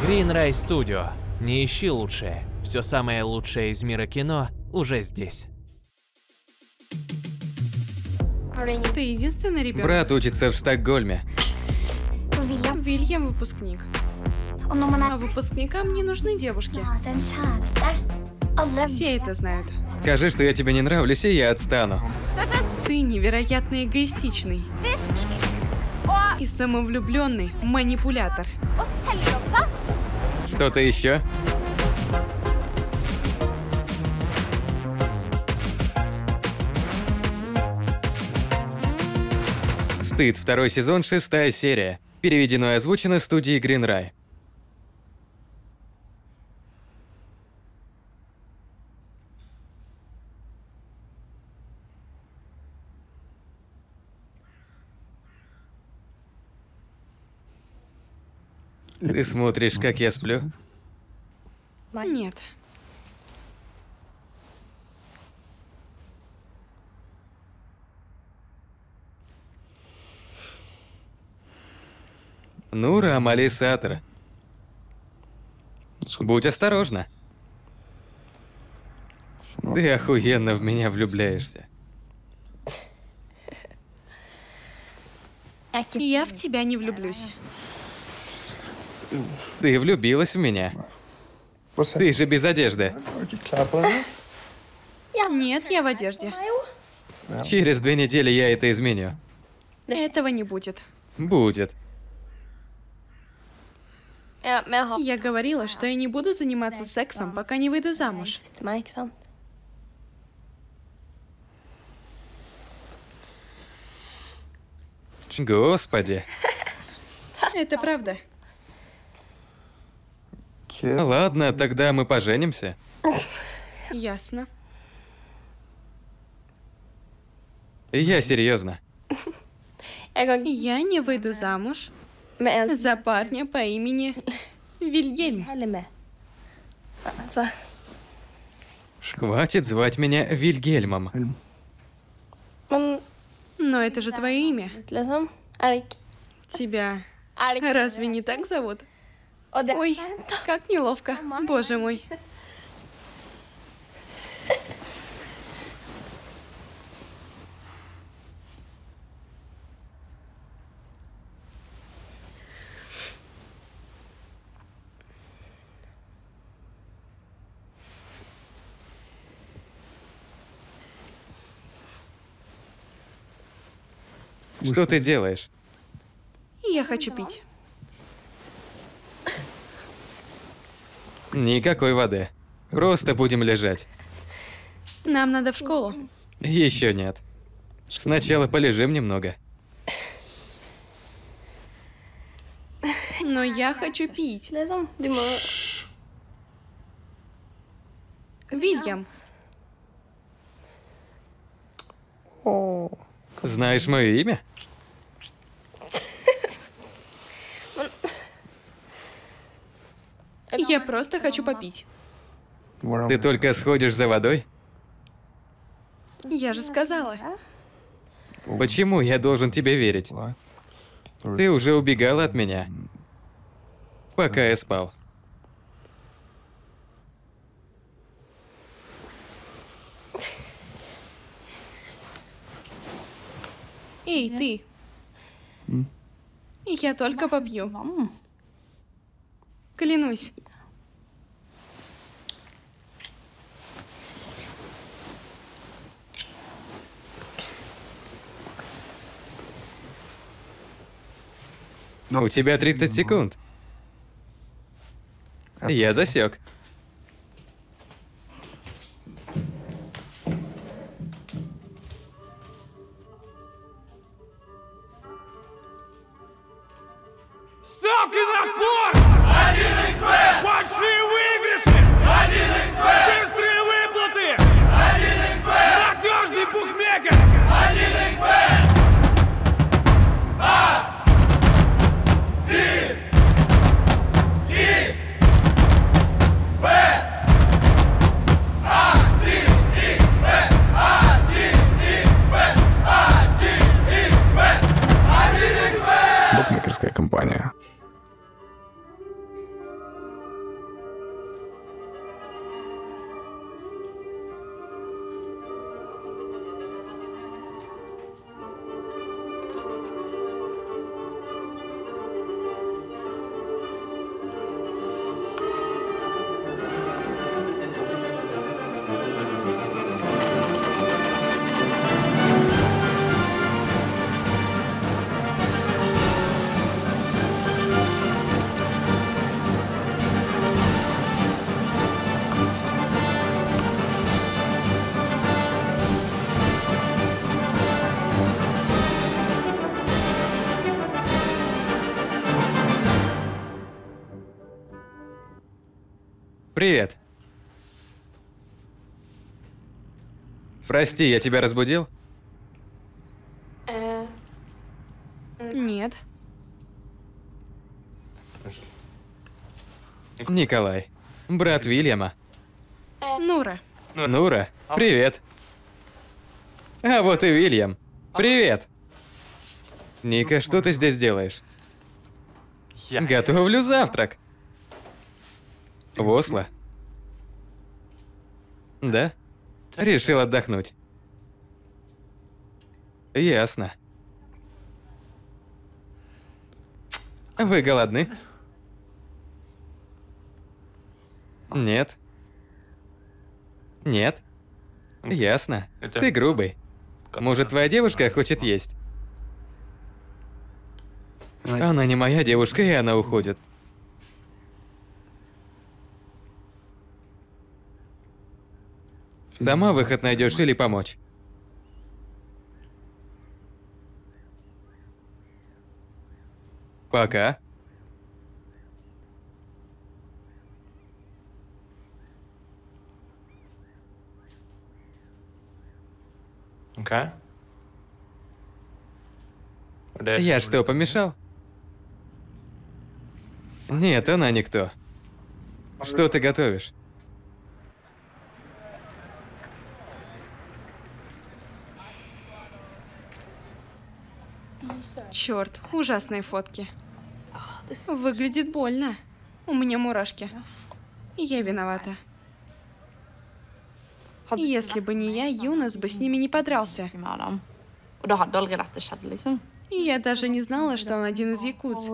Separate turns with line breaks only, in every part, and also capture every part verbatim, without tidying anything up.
Greenray Studio. Не ищи лучшее. Все самое лучшее из мира кино уже здесь.
Ты единственный ребенок?
Брат учится в Стокгольме.
Вильям выпускник. А выпускникам не нужны девушки. Все это знают.
Скажи, что я тебе не нравлюсь, и я отстану.
Ты невероятно эгоистичный. И самовлюбленный манипулятор.
Что-то еще? Стыд, второй сезон, шестая серия. Переведено и озвучено студией Greenray. Ты смотришь, как я сплю?
Нет.
Нура Амалисатор. Будь осторожна. Ты охуенно в меня влюбляешься.
Я в тебя не влюблюсь.
Ты влюбилась в меня. Ты же без одежды.
Нет, я в одежде.
Через две недели я это изменю.
Этого не будет.
Будет.
Я говорила, что я не буду заниматься сексом, пока не выйду замуж.
Господи.
Это правда.
Ладно, тогда мы поженимся.
Ясно.
Я серьезно.
Я не выйду замуж за парня по имени Вильгельм.
Хватит звать меня Вильгельмом.
Но это же твое имя. Тебя разве не так зовут? Ой, как неловко. Боже мой.
Что ты делаешь?
Я хочу пить.
Никакой воды. Просто будем лежать.
Нам надо в школу.
Еще нет. Сначала полежим немного.
Но я хочу пить. Вильям.
Знаешь мое имя?
Я просто хочу попить.
Ты только сходишь за водой?
Я же сказала.
Почему я должен тебе верить? Ты уже убегала от меня, пока я спал.
Эй, ты. Я только попью. Клянусь.
У тебя тридцать секунд. Я засек.
Ставки на спорт! один икс бет! Большие выигрыши! один икс бет! Быстрые выплаты! один икс бет! Надежный букмекер! один икс бет! один икс бет! один икс бет! один икс бет! один икс бет! один икс бет!
Букмекерская компания.
Привет. Прости, я тебя разбудил?
Нет.
Николай. Брат Вильяма.
Нура.
Нура, привет. А вот и Вильям. Привет. Ника, что ты здесь делаешь? Готовлю завтрак. В Осло? Да? Решил отдохнуть. Ясно. Вы голодны? Нет. Нет. Ясно. Ты грубый. Может, твоя девушка хочет есть? Она не моя девушка, и она уходит. Сама выход найдешь или помочь? Пока.
Okay.
Я что, помешал? Нет, она никто. Что ты готовишь?
Черт, ужасные фотки. Выглядит больно. У меня мурашки. Я виновата. Если бы не я, Юнас бы с ними не подрался. И я даже не знала, что он один из якутс.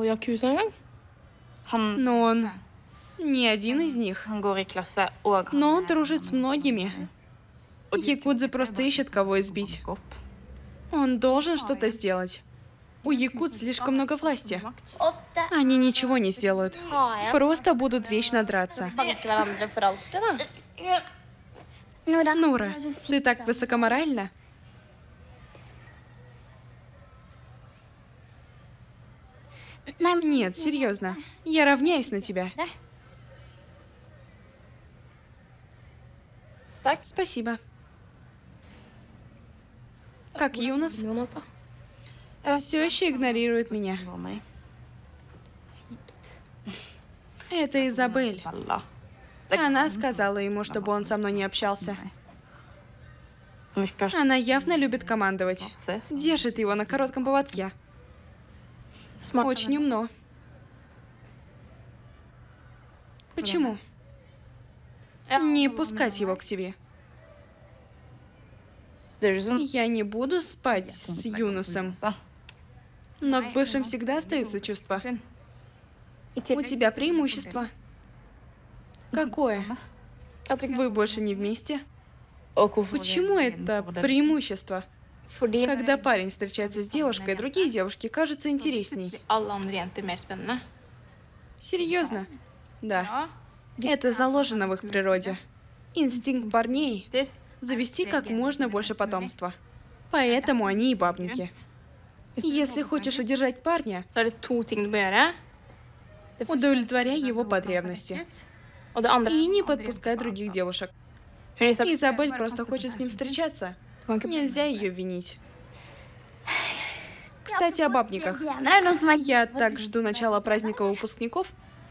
Но он не один из них. Но он дружит с многими. Якудзы просто ищут, кого избить. Он должен что-то сделать. У якут слишком много власти. Они ничего не сделают. Просто будут вечно драться. Нура, ты так высокоморальна? Нет, серьезно. Я равняюсь на тебя. Так, спасибо. Как Юнас? Все еще игнорирует меня. Это Изабель. Она сказала ему, чтобы он со мной не общался. Она явно любит командовать. Держит его на коротком поводке. Очень умно. Почему? Не пускать его к тебе. Я не буду спать с Юнасом. Но к бывшим всегда остаются чувства. У тебя преимущество. Какое? Вы больше не вместе? Почему это преимущество? Когда парень встречается с девушкой, другие девушки кажутся интересней. Серьезно? Да. Это заложено в их природе. Инстинкт парней — завести как можно больше потомства. Поэтому они и бабники. Если хочешь удержать парня, удовлетворяй его потребности. И не подпускай других девушек. Изабель просто хочет с ним встречаться. Нельзя ее винить. Кстати, о бабниках. Я так жду начала праздника выпускников.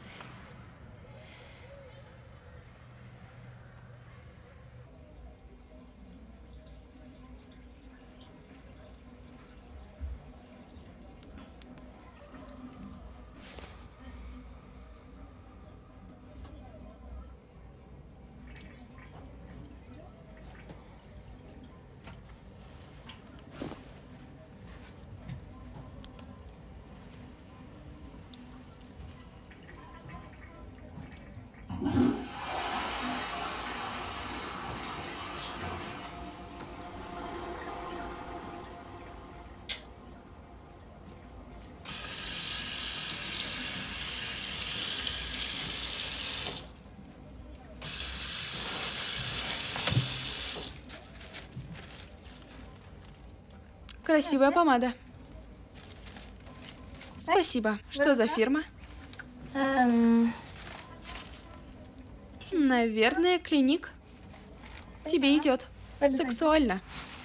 Красивая помада. Спасибо. Что за фирма? Наверное, клиник. Тебе идет. Сексуально.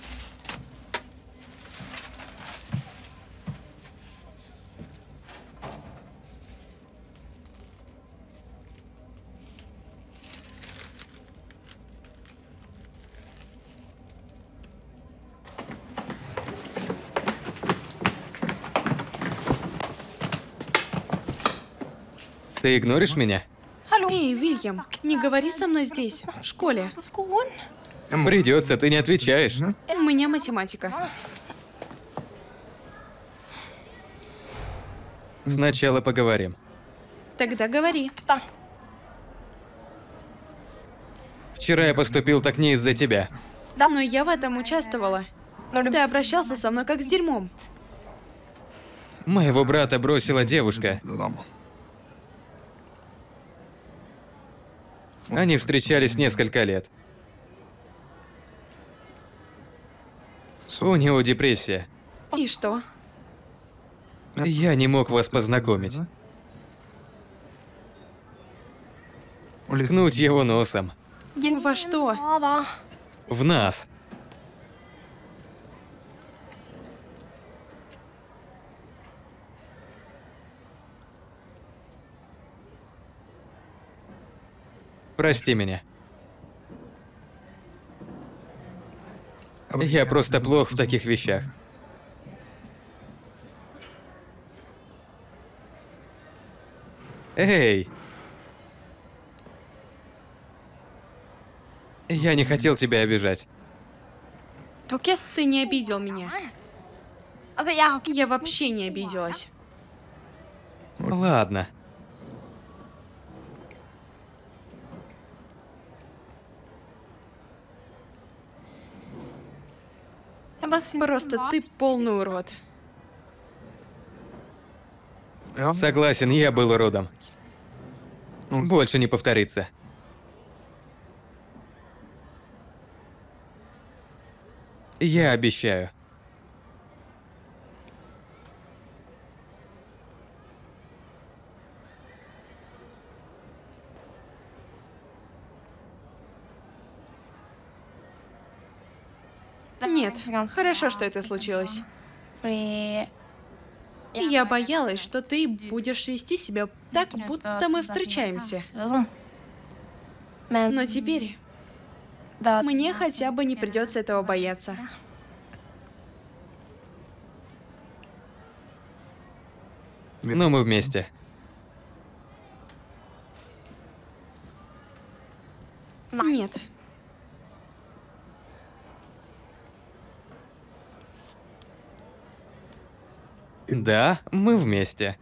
Ты игноришь меня?
Эй, Вильям, не говори со мной здесь, в школе.
Придется, ты не отвечаешь.
У меня математика.
Сначала поговорим.
Тогда говори.
Вчера я поступил так не из-за тебя.
Да, но я в этом участвовала. Ты обращался со мной как с дерьмом.
Моего брата бросила девушка. Они встречались несколько лет. У него депрессия.
И что?
Я не мог вас познакомить. Ткнуть его носом.
Во что?
В нас. Прости меня. Я просто плох в таких вещах. Эй! Я не хотел тебя обижать.
Ты не обидел меня. Я вообще не обиделась.
Ладно.
Просто ты полный урод.
Согласен, я был уродом. Больше не повторится. Я обещаю.
Нет, хорошо, что это случилось. Я боялась, что ты будешь вести себя так, будто мы встречаемся. Но теперь мне хотя бы не придется этого бояться.
Но мы вместе.
Нет.
Да, мы вместе.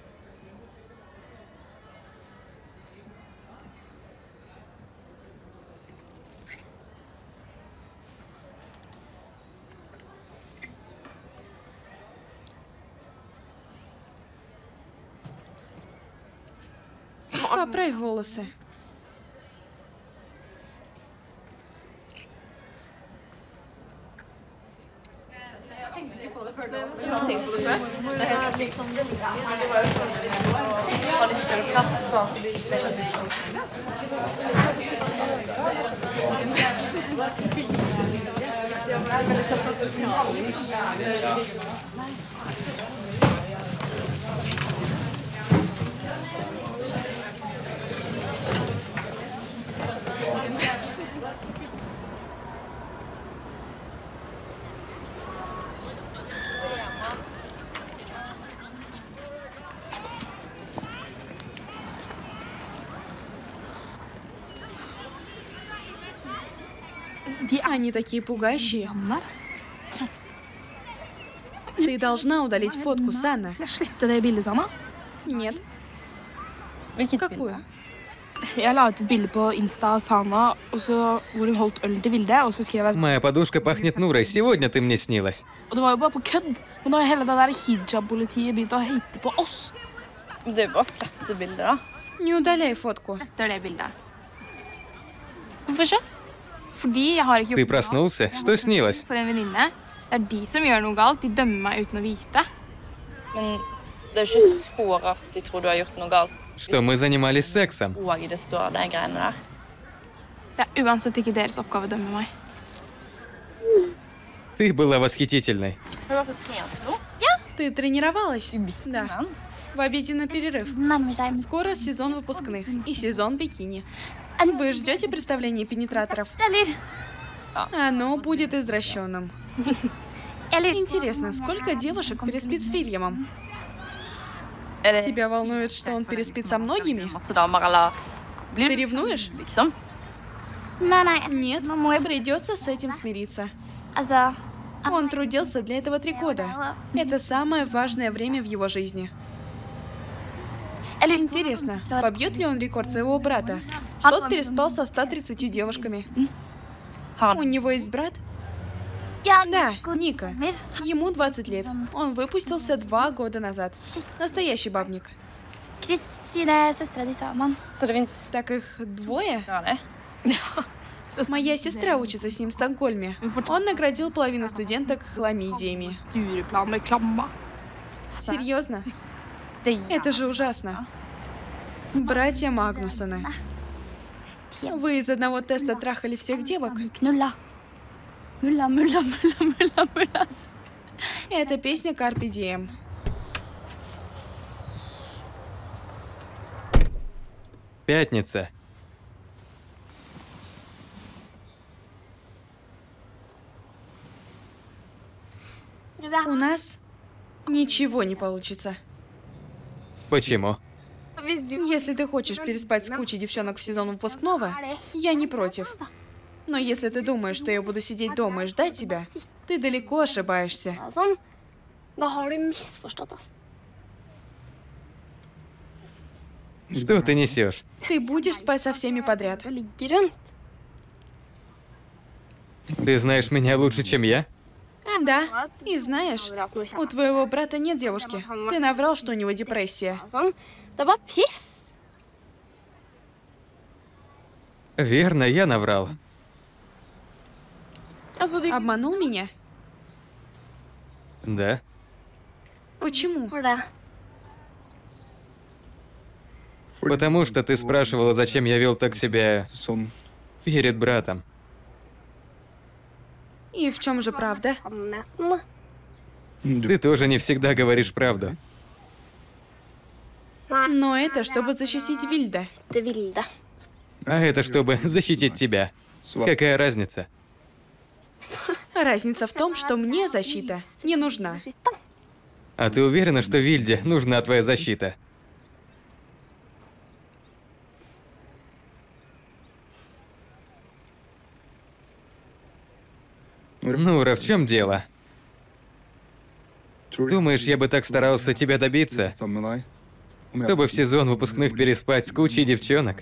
Поправь волосы. Они такие пугающие. Ты должна удалить фотку, Санна. Нет. Какую?
Jeg la ut et bilde på Insta av Sana, og så, hvor hun holdt øl til Vilde, og så skrev jeg
Моя подушка пахнет Нурой. Сегодня ты мне снилась.
Og det var jo bare på kødd. Men nå har hele det der hijab-politiet begynt å hate på oss.
Du bare sletter bildet, da.
Не удаляй фотку.
Etter det bildet. Hvorfor ikke? Fordi jeg har ikke
Ты
gjort noe galt.
проснулся? Что снилось?
For en venninne. Det er de som gjør noe galt. De dømmer meg uten å vite.
Men det er jo ikke så rart de tror du har gjort noe galt.
Что мы занимались сексом.
Og det står de greiene der.
Det er uansett ikke deres oppgave å dømme meg.
Ты была восхитительной.
Har du også trent nå?
Ты тренировалась? Да.
Да.
В обеденный перерыв.
Nærmer seg
Скоро сезон выпускных и сезон бикини.
Er det
Вы ждете представления пенетраторов?
Eller,
Оно будет извращенным.
eller
Интересно, сколько девушек переспит с Вильямом?
Er det
Тебя волнует, что он переспит со многими?
masse damer, eller blir
Ты
du
ревнуешь?
full, liksom?
Nei, nei.
Нет,
Nå må jeg
придется с этим смириться.
Altså
Он трудился для этого три года. Это самое важное время в его жизни.
Eller
Интересно, побьет ли он рекорд своего брата? Тот переспал со ста тридцатью девушками.
Har
У
han
него есть брат?
Ja,
Да,
godt
Ника.
sommer.
Ему двадцать лет. Он выпустился два года назад. Настоящий бабник.
Kristine søstera di sammen.
Så det finnes
Так их двое?
Ja, det.
Моя сестра учится с ним в Стокгольме. Он наградил половину студенток хламидиями.
Stureplan med klamma.
Серьезно?
Det
Это же ужасно. Братья Магнусоны. Вы из одного теста трахали всех девок?
Knulla. Mulla, mulla, mulla, mulla, mulla.
Это песня Carpe Diem.
Пятница.
У нас ничего не получится.
Почему?
Если ты хочешь переспать с кучей девчонок в сезон выпускного, я не против. Но если ты думаешь, что я буду сидеть дома и ждать тебя, ты далеко ошибаешься.
Sånn. Da har du misforstått, altså.
Что ты несешь?
Ты будешь спать со всеми подряд.
Du ligger rundt.
Ты знаешь меня лучше, чем я?
Да, и знаешь, у твоего брата нет девушки. Ты наврал, что у него депрессия.
Sånn. Det er bare piss.
Верно, я наврал.
Altså, du
Обманул меня?
Да.
Почему?
for det.
Потому что ты спрашивала, зачем я вел так себя перед братом.
И в чем же правда?
Sannheten.
Ты тоже не всегда говоришь правду.
Но это чтобы защитить Вильда.
Det Vilde.
А это чтобы защитить тебя. Какая разница?
Разница в том, что мне защита не нужна.
Beskytte.
А ты уверена, что Вильде нужна твоя защита? Нура, в чем дело? Думаешь, я бы так старался тебя добиться, чтобы в сезон выпускных переспать с кучей девчонок?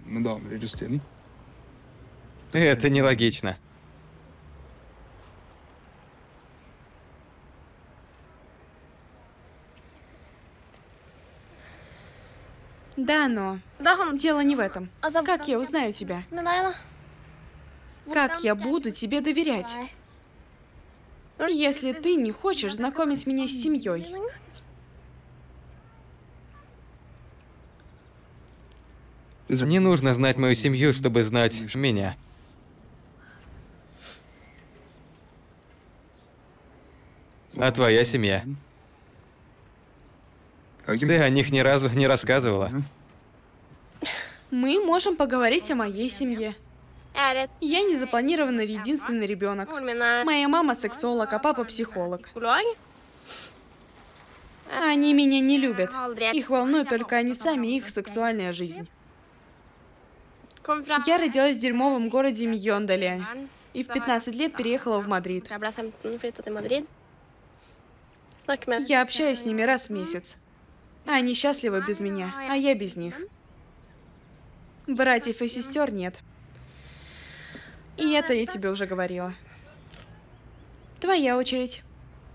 Это нелогично.
Да, но
Da han
дело не в этом.
Altså,
Как я узнаю тебя?
Med deg, da?
Как я буду тебе доверять, если ты не хочешь знакомить меня с семьей?
Не нужно знать мою семью, чтобы знать меня. А твоя семья? Ты о них ни разу не рассказывала.
Мы можем поговорить о моей семье.
Jeg er et
Я незапланированный единственный ребенок.
Moren min er
Моя мама сексолог, а папа психолог.
psykolog.
Они меня не любят. Их волнует только они сами и их сексуальная жизнь.
Kom fra
Я родилась в дерьмовом городе Мьондале и в пятнадцать лет переехала в Мадрид.
Jeg ble femten, flytta til Madrid. Snakker med
Я общаюсь с ними раз в месяц. Они счастливы без меня, а я без них. Братьев и сестер нет. И это я тебе уже говорила. Твоя очередь.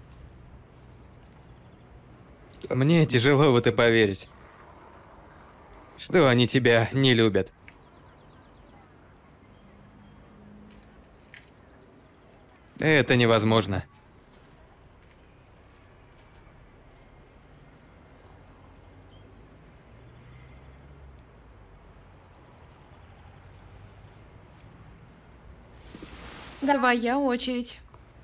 Мне тяжело в это поверить. Что они тебя не любят. Это невозможно.
Твоя очередь.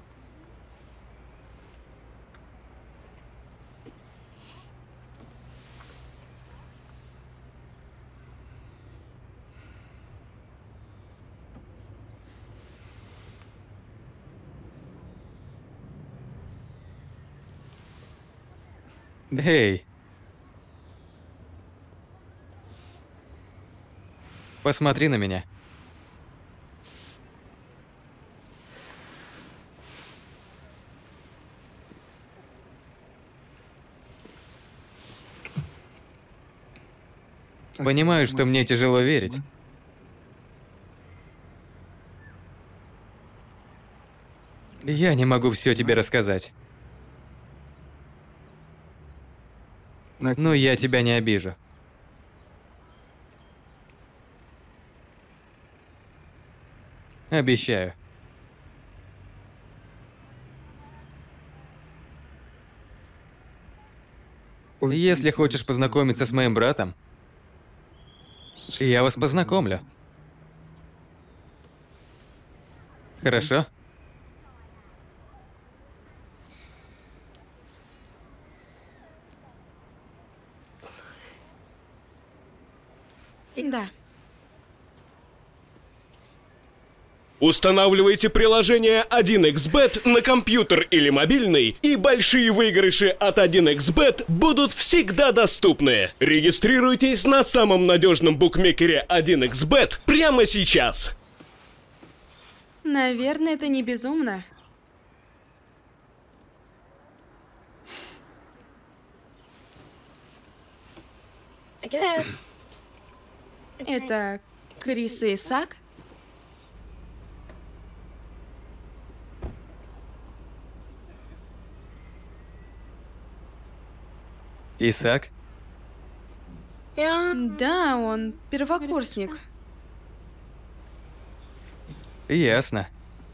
Эй. Посмотри на меня. Понимаю, что мне тяжело верить. Я не могу все тебе рассказать. Но я тебя не обижу. Обещаю. Если хочешь познакомиться с моим братом, я вас познакомлю. Хорошо?
Да.
Устанавливайте приложение один икс бет на компьютер или мобильный, и большие выигрыши от один икс бет будут всегда доступны. Регистрируйтесь на самом надежном букмекере один икс бет прямо сейчас.
Наверное, это не безумно. Это Крис и Исаак?
Исаак?
Да, он первокурсник.
Ясно.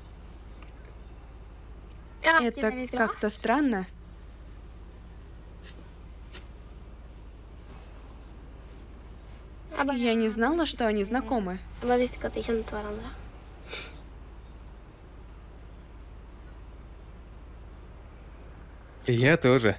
Это как-то странно. Я не знала, что они знакомы.
Я тоже.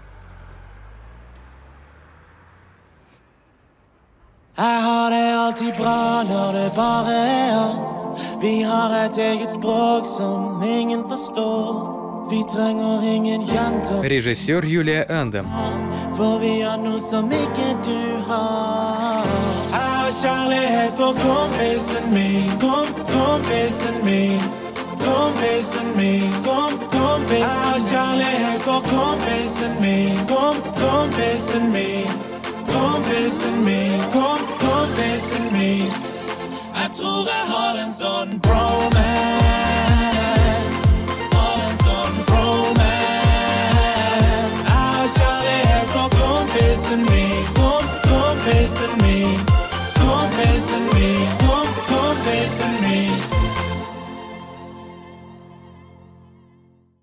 Jeg har det alltid bra når det bare er oss. Vi har et eget språk som ingen forstår. Vi trenger ingen jenter,
Режиссер Юлия Андам.
for vi har noe som ikke du har. Jeg har kjærlighet for kompisen min. Kom, kompisen min. Kompisen min. Kom, kompisen min. Jeg har kjærlighet for kompisen min. Kom, kompisen min. Kompisen min, kom, kompisen min. Jeg tror jeg har en sånn bromance. Har en sånn bromance. Jeg har kjærlighet for kompisen min. Kom, kompisen min. Kompisen min, kom, kompisen min.